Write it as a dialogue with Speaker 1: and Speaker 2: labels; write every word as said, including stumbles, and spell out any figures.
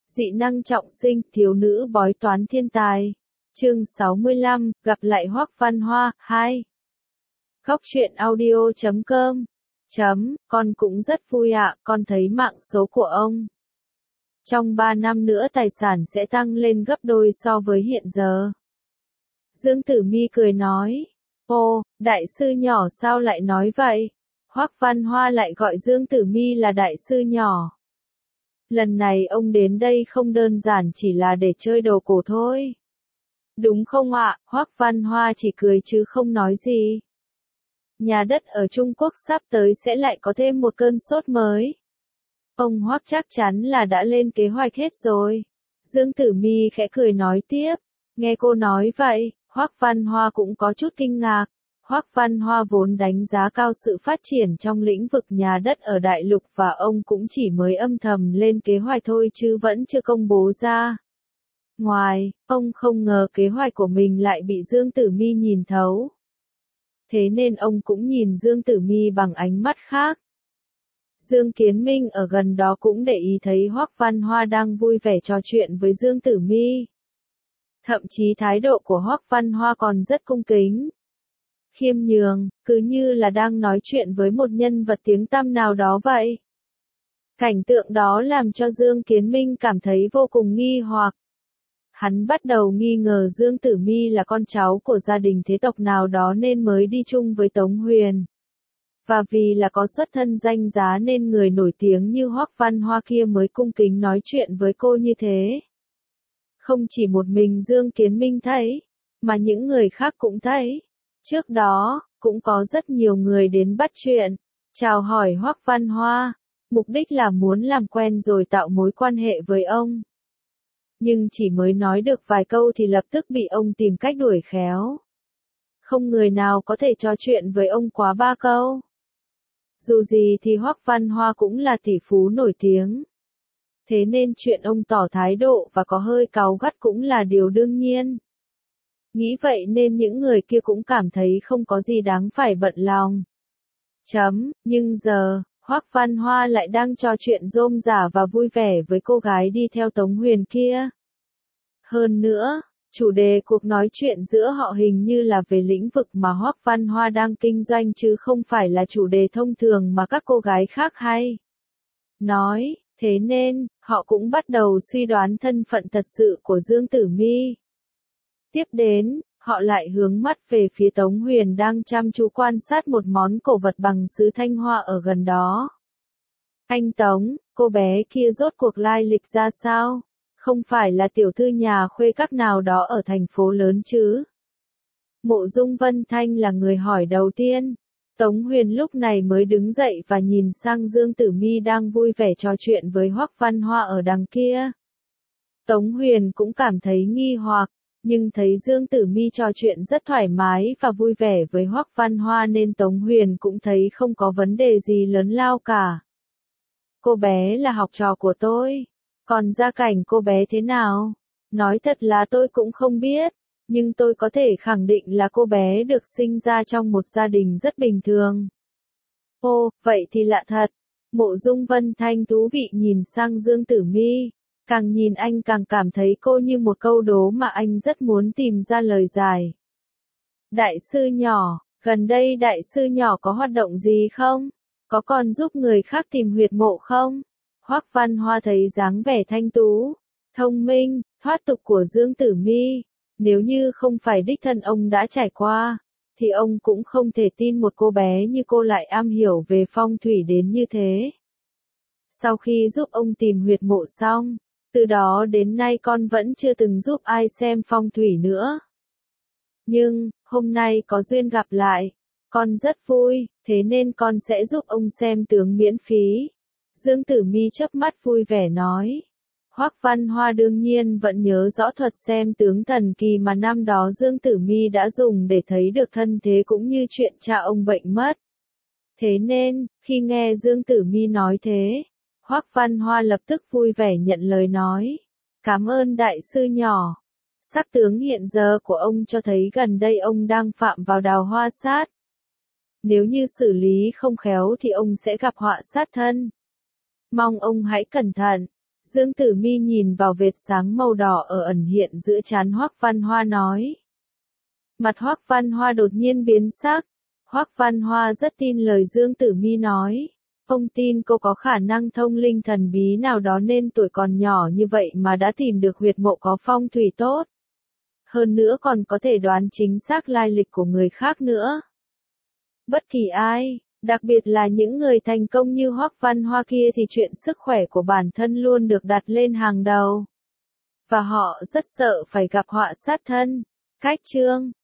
Speaker 1: Dị năng trọng sinh, thiếu nữ bói toán thiên tài. Chương sáu mươi lăm, gặp lại Hoắc Văn Hoa, hai. Góc truyện audio chấm com. Chấm, con cũng rất vui ạ, con thấy mạng số của ông. Trong ba năm nữa tài sản sẽ tăng lên gấp đôi so với hiện giờ. Dương Tử Mi cười nói. Ồ, đại sư nhỏ sao lại nói vậy? Hoắc Văn Hoa lại gọi Dương Tử Mi là đại sư nhỏ. Lần này ông đến đây không đơn giản chỉ là để chơi đồ cổ thôi. Đúng không ạ? Hoắc Văn Hoa chỉ cười chứ không nói gì. Nhà đất ở Trung Quốc sắp tới sẽ lại có thêm một cơn sốt mới. Ông Hoắc chắc chắn là đã lên kế hoạch hết rồi. Dương Tử Mi khẽ cười nói tiếp. Nghe cô nói vậy, Hoắc Văn Hoa cũng có chút kinh ngạc. Hoắc Văn Hoa vốn đánh giá cao sự phát triển trong lĩnh vực nhà đất ở đại lục và ông cũng chỉ mới âm thầm lên kế hoạch thôi chứ vẫn chưa công bố ra. Ngoài, ông không ngờ kế hoạch của mình lại bị Dương Tử Mi nhìn thấu. Thế nên ông cũng nhìn Dương Tử Mi bằng ánh mắt khác. Dương Kiến Minh ở gần đó cũng để ý thấy Hoắc Văn Hoa đang vui vẻ trò chuyện với Dương Tử Mi. Thậm chí thái độ của Hoắc Văn Hoa còn rất cung kính. Khiêm nhường, cứ như là đang nói chuyện với một nhân vật tiếng tăm nào đó vậy. Cảnh tượng đó làm cho Dương Kiến Minh cảm thấy vô cùng nghi hoặc. Hắn bắt đầu nghi ngờ Dương Tử Mi là con cháu của gia đình thế tộc nào đó nên mới đi chung với Tống Huyền. Và vì là có xuất thân danh giá nên người nổi tiếng như Hoắc Văn Hoa kia mới cung kính nói chuyện với cô như thế. Không chỉ một mình Dương Kiến Minh thấy, mà những người khác cũng thấy. Trước đó, cũng có rất nhiều người đến bắt chuyện, chào hỏi Hoắc Văn Hoa, mục đích là muốn làm quen rồi tạo mối quan hệ với ông. Nhưng chỉ mới nói được vài câu thì lập tức bị ông tìm cách đuổi khéo. Không người nào có thể trò chuyện với ông quá ba câu. Dù gì thì Hoắc Văn Hoa cũng là tỷ phú nổi tiếng. Thế nên chuyện ông tỏ thái độ và có hơi cáu gắt cũng là điều đương nhiên. Nghĩ vậy nên những người kia cũng cảm thấy không có gì đáng phải bận lòng. Chấm, nhưng giờ, Hoắc Văn Hoa lại đang trò chuyện rôm rả và vui vẻ với cô gái đi theo Tống Huyền kia. Hơn nữa, chủ đề cuộc nói chuyện giữa họ hình như là về lĩnh vực mà Hoắc Văn Hoa đang kinh doanh chứ không phải là chủ đề thông thường mà các cô gái khác hay nói, thế nên, họ cũng bắt đầu suy đoán thân phận thật sự của Dương Tử Mi. Tiếp đến, họ lại hướng mắt về phía Tống Huyền đang chăm chú quan sát một món cổ vật bằng sứ Thanh Hoa ở gần đó. Anh Tống, cô bé kia rốt cuộc lai lịch ra sao? Không phải là tiểu thư nhà khuê các nào đó ở thành phố lớn chứ? Mộ Dung Vân Thanh là người hỏi đầu tiên. Tống Huyền lúc này mới đứng dậy và nhìn sang Dương Tử Mi đang vui vẻ trò chuyện với Hoắc Văn Hoa ở đằng kia. Tống Huyền cũng cảm thấy nghi hoặc. Nhưng thấy Dương Tử Mi trò chuyện rất thoải mái và vui vẻ với Hoắc Văn Hoa nên Tống Huyền cũng thấy không có vấn đề gì lớn lao cả. Cô bé là học trò của tôi. Còn gia cảnh cô bé thế nào? Nói thật là tôi cũng không biết. Nhưng tôi có thể khẳng định là cô bé được sinh ra trong một gia đình rất bình thường. Ồ, vậy thì lạ thật. Mộ Dung Vân Thanh thú vị nhìn sang Dương Tử Mi. Càng nhìn anh càng cảm thấy cô như một câu đố mà anh rất muốn tìm ra lời giải. Đại sư nhỏ, gần đây đại sư nhỏ có hoạt động gì không? Có còn giúp người khác tìm huyệt mộ không? Hoắc Văn Hoa thấy dáng vẻ thanh tú, thông minh, thoát tục của Dương Tử Mi. Nếu như không phải đích thân ông đã trải qua, thì ông cũng không thể tin một cô bé như cô lại am hiểu về phong thủy đến như thế. Sau khi giúp ông tìm huyệt mộ xong, từ đó đến nay con vẫn chưa từng giúp ai xem phong thủy nữa. Nhưng, hôm nay có duyên gặp lại, con rất vui, thế nên con sẽ giúp ông xem tướng miễn phí. Dương Tử Mi chớp mắt vui vẻ nói. Hoắc Văn Hoa đương nhiên vẫn nhớ rõ thuật xem tướng thần kỳ mà năm đó Dương Tử Mi đã dùng để thấy được thân thế cũng như chuyện cha ông bệnh mất. Thế nên, khi nghe Dương Tử Mi nói thế, Hoắc Văn Hoa lập tức vui vẻ nhận lời nói. Cảm ơn đại sư nhỏ. Sắc tướng hiện giờ của ông cho thấy gần đây ông đang phạm vào đào hoa sát. Nếu như xử lý không khéo thì ông sẽ gặp họa sát thân. Mong ông hãy cẩn thận. Dương Tử Mi nhìn vào vệt sáng màu đỏ ở ẩn hiện giữa trán Hoắc Văn Hoa nói. Mặt Hoắc Văn Hoa đột nhiên biến sắc. Hoắc Văn Hoa rất tin lời Dương Tử Mi nói. Ông tin cô có khả năng thông linh thần bí nào đó nên tuổi còn nhỏ như vậy mà đã tìm được huyệt mộ có phong thủy tốt. Hơn nữa còn có thể đoán chính xác lai lịch của người khác nữa. Bất kỳ ai, đặc biệt là những người thành công như Hoắc Văn Hoa kia thì chuyện sức khỏe của bản thân luôn được đặt lên hàng đầu. Và họ rất sợ phải gặp họa sát thân. Cách chương